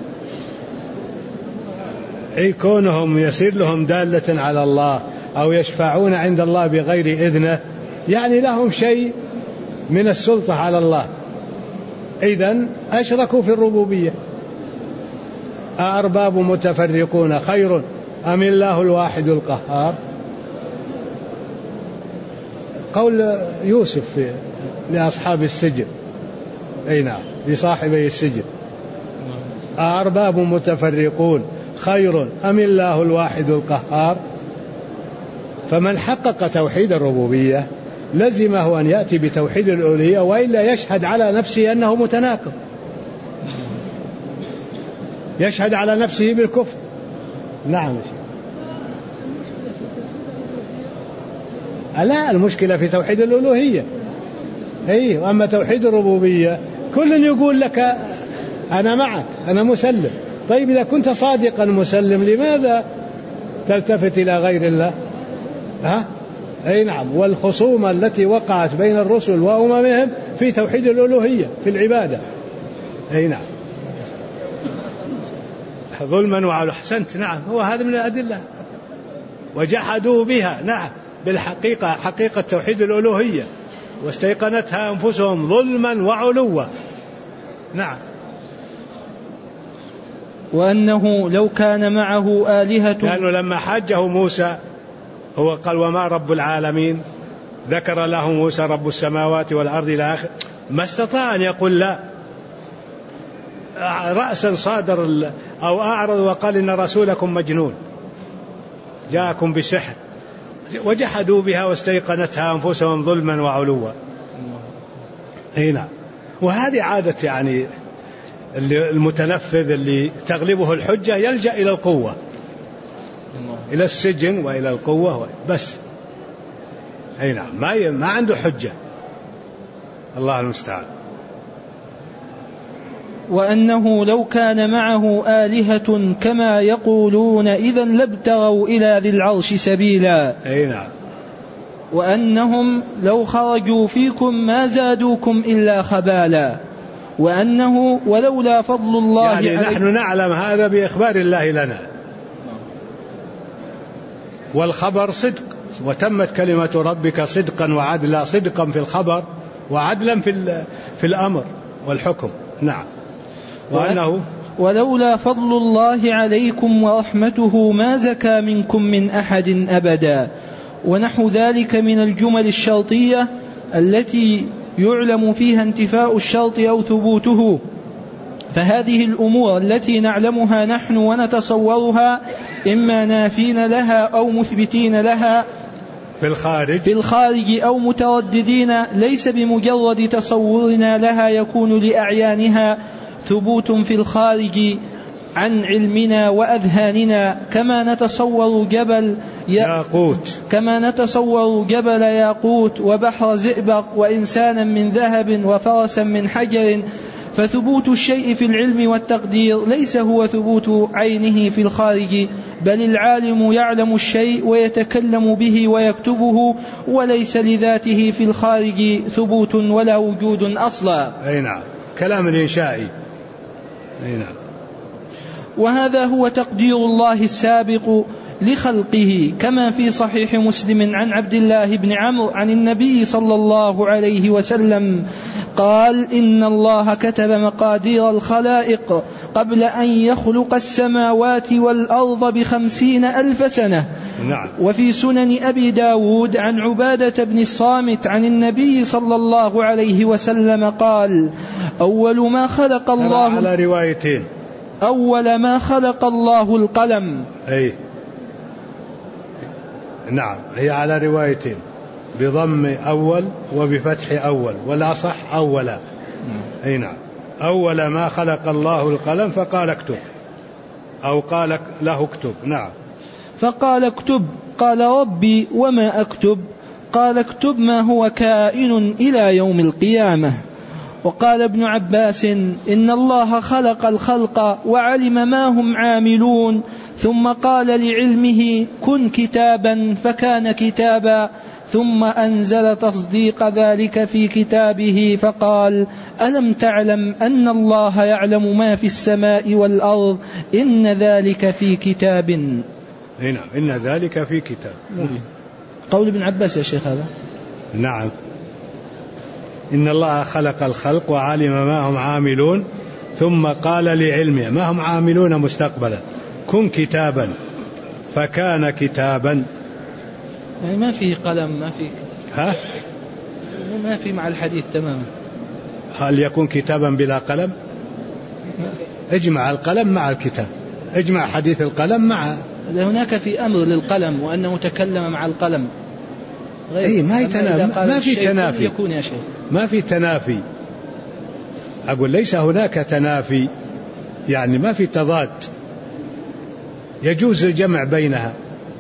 A: أي كونهم يصير لهم دالة على الله أو يشفعون عند الله بغير إذنه يعني لهم شيء من السلطة على الله، إذن أشركوا في الربوبية. أأرباب متفرقون خير أم الله الواحد القهار؟ قول يوسف لأصحاب السجن، أي نعم لصاحبي السجن، أأرباب متفرقون خير أم الله الواحد القهار؟ فمن حقق توحيد الربوبية لزمه أن يأتي بتوحيد الألوهية، وإلا يشهد على نفسه أنه متناقض، يشهد على نفسه بالكفر. نعم. لا، المشكلة في توحيد الألوهية. وأما توحيد الربوبية كل يقول لك أنا معك، أنا مسلم. طيب إذا كنت صادقا مسلم لماذا تلتفت إلى غير الله؟ أي نعم. والخصومة التي وقعت بين الرسل وأممهم في توحيد الألوهية في العبادة. أي نعم. ظلما وعلوا. أحسنت. نعم هو هذا من الأدلة. وجحدوا بها. نعم بالحقيقة، حقيقة توحيد الألوهية، واستيقنتها أنفسهم ظلما وعلوا. نعم.
D: وأنه لو كان معه آلهة،
A: لأنه لما حاجه موسى هو قال وما رب العالمين، ذكر له موسى رب السماوات والأرض إلى آخر، ما استطاع أن يقول لا، رأسا صادر أو أعرض وقال إن رسولكم مجنون جاءكم بسحر، وجحدوا بها واستيقنتها أنفسهم ظلما وعلوا. هنا وهذه عادة يعني المتنفذ اللي تغلبه الحجة يلجأ إلى القوة، إلى السجن وإلى القوة بس. هنا ما عنده حجة، الله المستعان.
D: وأنه لو كان معه آلهة كما يقولون إذا لابتغوا إلى ذي العرش سبيلا.
A: أي نعم.
D: وأنهم لو خرجوا فيكم ما زادوكم إلا خبالا. وأنه ولولا فضل الله
A: يعني نحن نعلم هذا بإخبار الله لنا، والخبر صدق، وتمت كلمة ربك صدقا وعدلا، صدقا في الخبر وعدلا في الأمر والحكم. نعم. وأنه
D: ولولا فضل الله عليكم ورحمته ما زكى منكم من أحد أبدا، ونحو ذلك من الجمل الشرطية التي يعلم فيها انتفاء الشرط أو ثبوته. فهذه الأمور التي نعلمها نحن ونتصورها إما نافين لها أو مثبتين لها
A: في الخارج
D: أو مترددين، ليس بمجرد تصورنا لها يكون لأعيانها ثبوت في الخارج عن علمنا وأذهاننا، كما نتصور جبل ياقوت وبحر زئبق وإنسانا من ذهب وفرسا من حجر. فثبوت الشيء في العلم والتقدير ليس هو ثبوت عينه في الخارج، بل العالم يعلم الشيء ويتكلم به ويكتبه، وليس لذاته في الخارج ثبوت ولا وجود أصلا.
A: أي نعم، كلام الإنشائي. أي نعم.
D: وهذا هو تقدير الله السابق لخلقه، كما في صحيح مسلم عن عبد الله بن عمرو عن النبي صلى الله عليه وسلم قال: إن الله كتب مقادير الخلائق قبل أن يخلق السماوات والأرض ب50,000 سنة.
A: نعم.
D: وفي سنن أبي داود عن عبادة بن الصامت عن النبي صلى الله عليه وسلم قال: أول ما خلق الله،
A: على روايتين،
D: أول ما خلق الله القلم.
A: أي نعم، هي على روايتين، بضم أول وبفتح أول، والأصح أولا. أي نعم. أول ما خلق الله القلم فقال اكتب، أو قال له اكتب. نعم.
D: فقال اكتب. قال ربي وما أكتب؟ قال اكتب ما هو كائن إلى يوم القيامة. وقال ابن عباس: إن الله خلق الخلق وعلم ما هم عاملون، ثم قال لعلمه: كن كتابا، فكان كتابا، ثم أنزل تصديق ذلك في كتابه فقال: ألم تعلم أن الله يعلم ما في السماء والأرض، إن ذلك في كتاب.
A: نعم، إن ذلك في كتاب.
D: قول ابن عباس يا شيخ هذا.
A: نعم. إن الله خلق الخلق وعلم ما هم عاملون، ثم قال لعلمه ما هم عاملون مستقبلا: كن كتابا، فكان كتابا.
D: يعني ما في قلم، ما في مع الحديث تماما.
A: هل يكون كتابا بلا قلم؟ اجمع القلم مع الكتاب، اجمع حديث القلم مع.
D: هناك في أمر للقلم وأنه تكلم مع القلم.
A: أي ما في تنافي،
D: يكون يا شيخ
A: ما في تنافي. أقول ليس هناك تنافي، يعني ما في تضاد، يجوز الجمع بينها.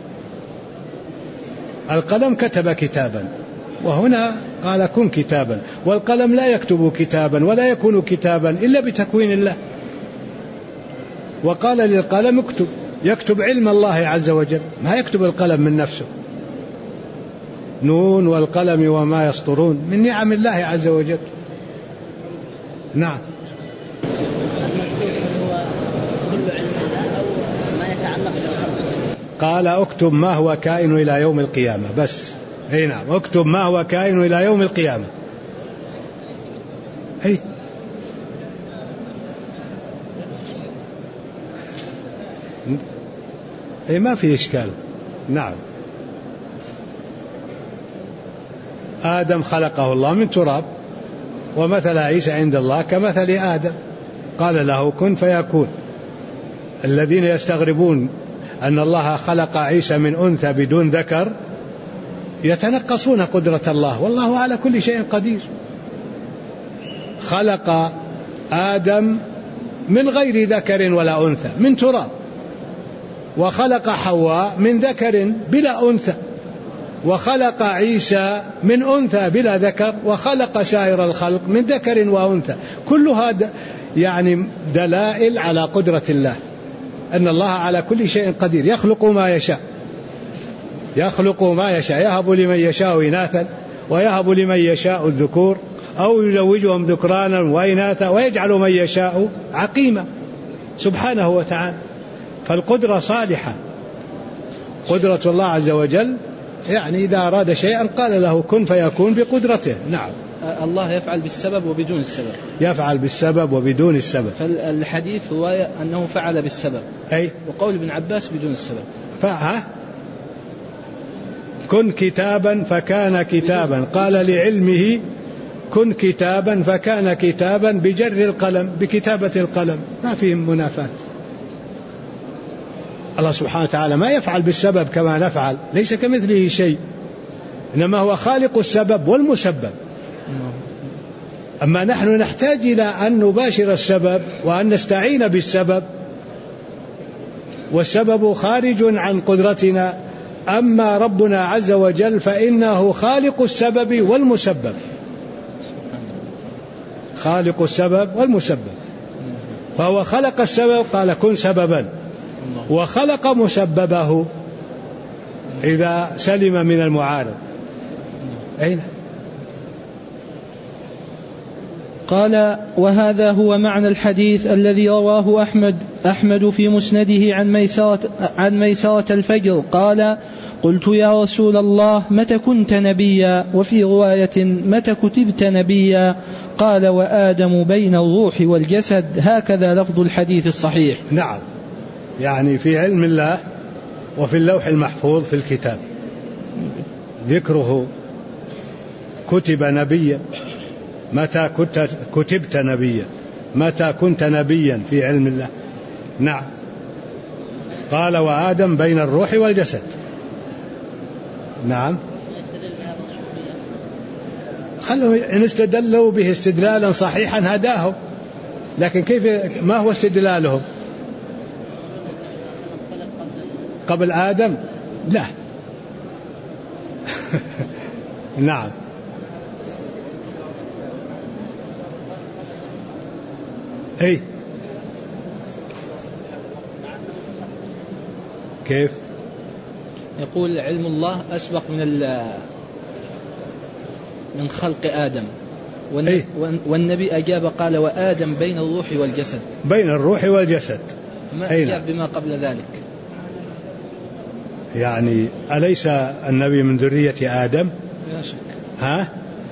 A: القلم كتب كتابا، وهنا قال كن كتابا، والقلم لا يكتب كتابا ولا يكون كتابا إلا بتكوين الله. وقال للقلم اكتب، يكتب علم الله عز وجل، ما يكتب القلم من نفسه. نون والقلم وما يسطرون، من نعم الله عز وجل. نعم. قال اكتب ما هو كائن إلى يوم القيامة بس. أي نعم، اكتب ما هو كائن إلى يوم القيامة. أي أي ما في إشكال. نعم. آدم خلقه الله من تراب، ومثل عيسى عند الله كمثل آدم، قال له كن فيكون. الذين يستغربون أن الله خلق عيسى من أنثى بدون ذكر يتنقصون قدرة الله، والله على كل شيء قدير. خلق آدم من غير ذكر ولا أنثى من تراب، وخلق حواء من ذكر بلا أنثى، وخلق عيسى من أنثى بلا ذكر، وخلق سائر الخلق من ذكر وأنثى. كل هذا يعني دلائل على قدرة الله، أن الله على كل شيء قدير. يخلق ما يشاء، يخلق ما يشاء، يهب لمن يشاء إناثا ويهب لمن يشاء الذكور أو يزوجهم ذكرانا وإناثا ويجعل من يشاء عقيما سبحانه وتعالى. فالقدرة صالحة، قدرة الله عز وجل يعني إذا أراد شيئا قال له كن فيكون بقدرته. نعم.
D: الله يفعل بالسبب وبدون السبب.
A: يفعل بالسبب وبدون السبب.
D: فالحديث رواية أنه فعل بالسبب،
A: أي،
D: وقول ابن عباس بدون السبب.
A: كن كتابا فكان كتابا، قال لعلمه كن كتابا فكان كتابا بجر القلم، بكتابة القلم، ما فيه منافاة. الله سبحانه وتعالى ما يفعل بالسبب كما نفعل، ليس كمثله شيء، إنما هو خالق السبب والمسبب. أما نحن نحتاج إلى أن نباشر السبب وأن نستعين بالسبب، والسبب خارج عن قدرتنا. أما ربنا عز وجل فإنه خالق السبب والمسبب، خالق السبب والمسبب. فهو خلق السبب قال كن سببا، وخلق مسببه إذا سلم من المعارض. أين؟
D: قال وهذا هو معنى الحديث الذي رواه أحمد في مسنده عن ميسرة الفجر قال قلت يا رسول الله متى كنت نبيا؟ وفي رواية متى كتبت نبيا؟ قال وآدم بين الروح والجسد. هكذا لفظ الحديث الصحيح.
A: نعم، يعني في علم الله وفي اللوح المحفوظ في الكتاب ذكره كتب نبيا، متى كتبت نبيا، متى كنت نبيا في علم الله. نعم. قال وآدم بين الروح والجسد. نعم. خلوا إن استدلوا به استدلالا صحيحا هداهم، لكن كيف، ما هو استدلالهم؟ قبل آدم؟ لا. نعم. أي كيف؟
D: يقول علم الله أسبق من خلق آدم، والنبي أجاب قال وآدم بين الروح والجسد.
A: بين الروح والجسد،
D: ما أجاب بما قبل ذلك.
A: يعني أليس النبي من ذرية آدم؟
D: لا شك.
A: ها؟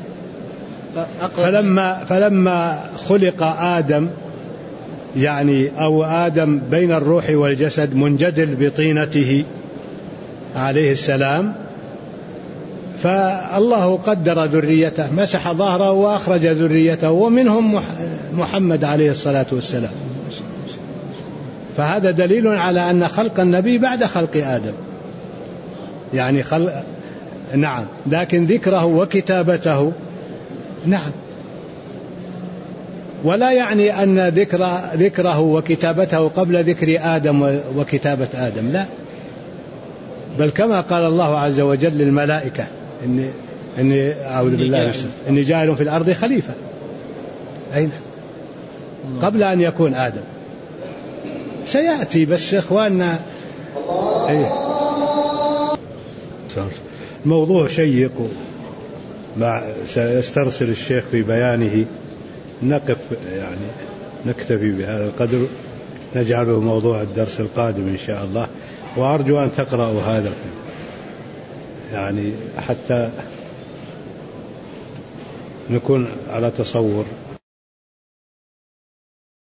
A: فلما خلق آدم يعني أو آدم بين الروح والجسد منجدل بطينته عليه السلام، فالله قدر ذريته، مسح ظهره وأخرج ذريته، ومنهم محمد عليه الصلاة والسلام. فهذا دليل على أن خلق النبي بعد خلق آدم، يعني نعم، لكن ذكره وكتابته نعم، ولا يعني أن ذكره وكتابته قبل ذكر آدم وكتابة آدم، لا، بل كما قال الله عز وجل للملائكة إني أعوذ بالله إني جاعل في الأرض خليفة، أين؟ قبل أن يكون آدم. سيأتي بس إخواننا. موضوع شيق سيسترسل الشيخ في بيانه، نقف يعني نكتفي بهذا القدر، نجعله موضوع الدرس القادم إن شاء الله. وأرجو أن تقرأوا هذا يعني حتى نكون على تصور